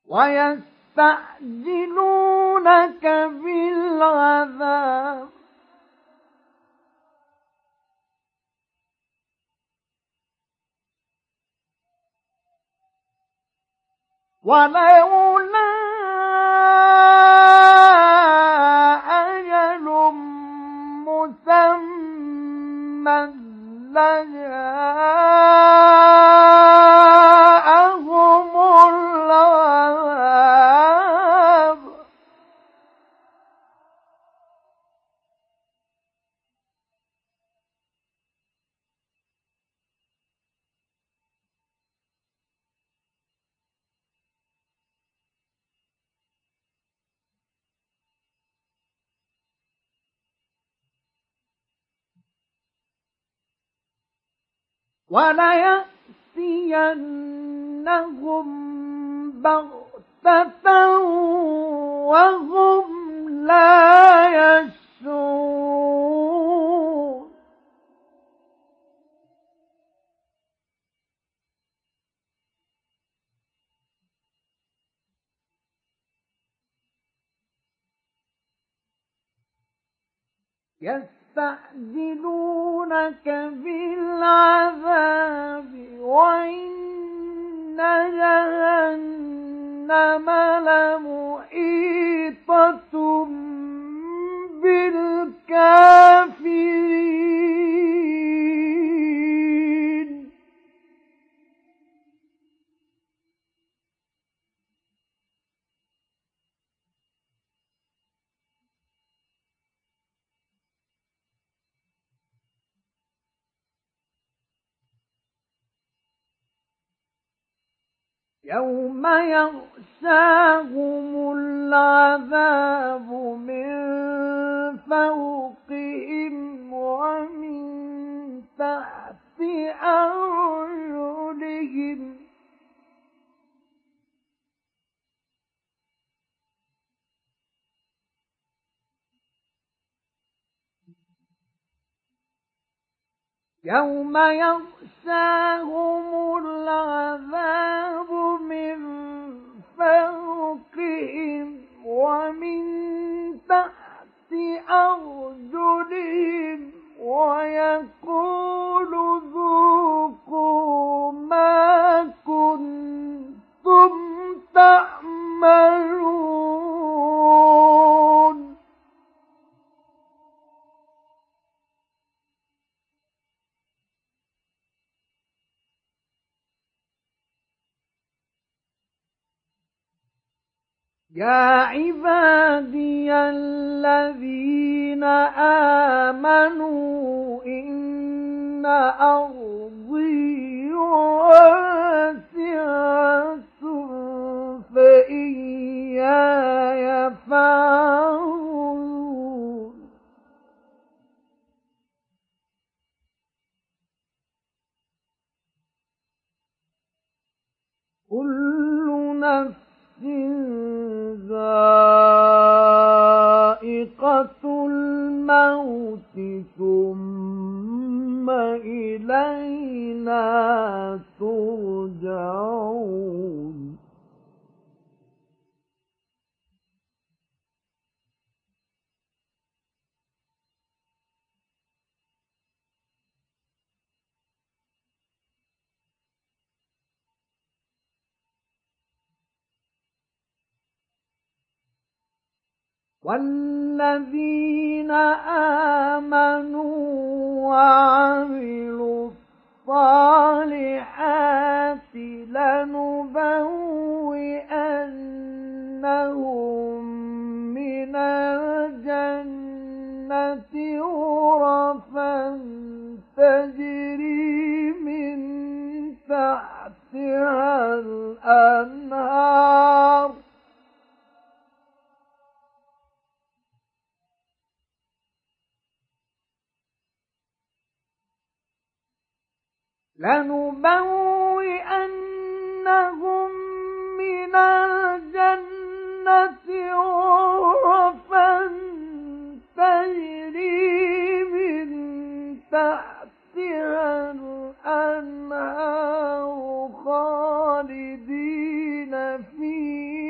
ويستعجلونك بالعذاب ولولا أجل مسمى لجاءهم العذاب وليأتينهم بغتة وهم لا يشعرون يستعجلونك بالعذاب وإن جهنم لمحيطة بالكافرين يوم يغشاهم العذاب من فوقهم ومن تحت أرجلهم يوم يغشاهم العذاب من فوقهم ومن تحت أرجلهم ويقول ذوقوا ما كنتم تعملون يا عبادي الذين آمنوا إن أرضي واسعة فإياي فاعبدون كل نفس ذائقة الموت ثم إلينا ترجعون والذين آمنوا وعملوا الصالحات لنبوئنهم من الجنة غرفا تجري من تحتها الأنهار لنبوئنهم من الجنة غرفا تجري من تحتها الأنهار خالدين فيها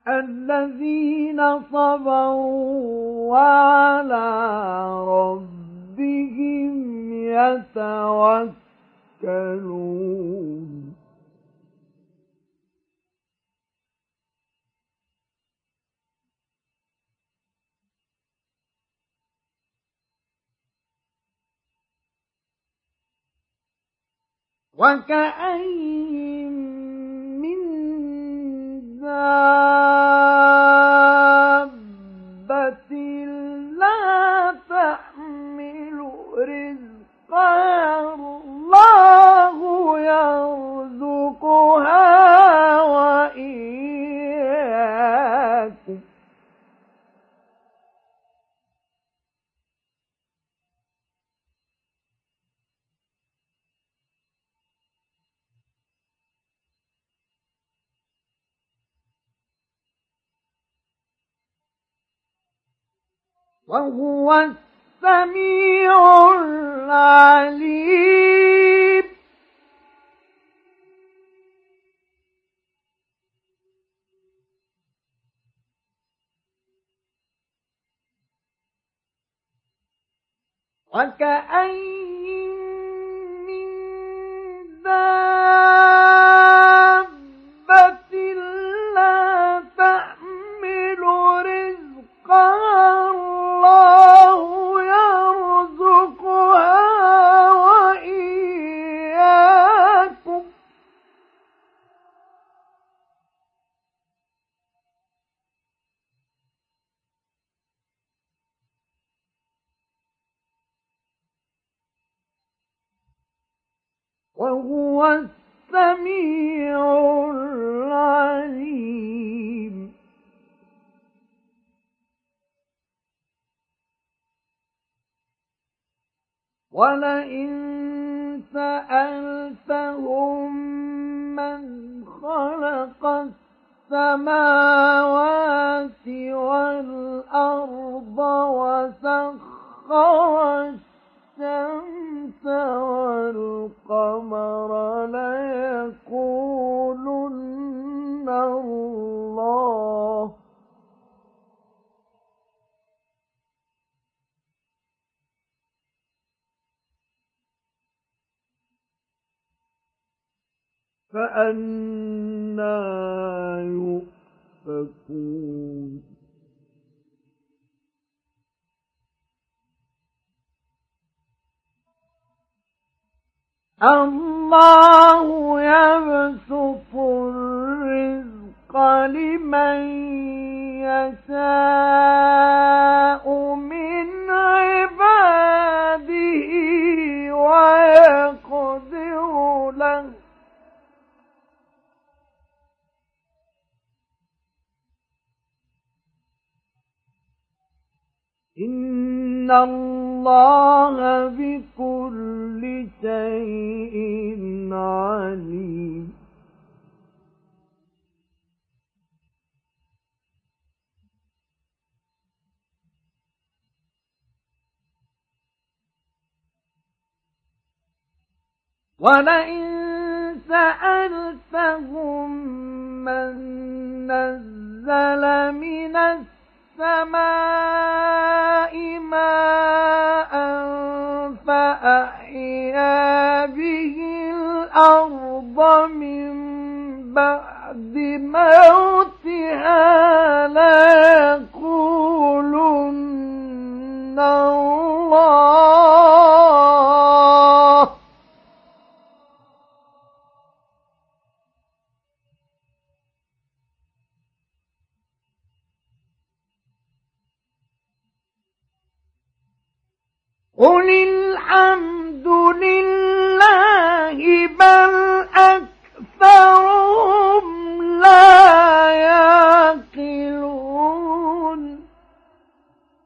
الذين صبروا وعلى ربهم يتوكلون وكأين من دابة لا تحمل رزقها الله يرزقها وإياكم وهو السميع العليم وكأين من دابة لا تحمل رزقها الله يرزقها وإياكم وهو السميع العليم ولئن سألتهم من خلق السماوات والأرض وسخر الشمس والقمر ليقولن الله فأنى يؤفكون الله يبسط الرزق لمن يشاء من عباده ويقدر له إن الله بكل شيء عليم ولئن سألتهم من نزل من السماء ماء فأحيا به الأرض من بعد موتها ليقولن الله قل الحمد لله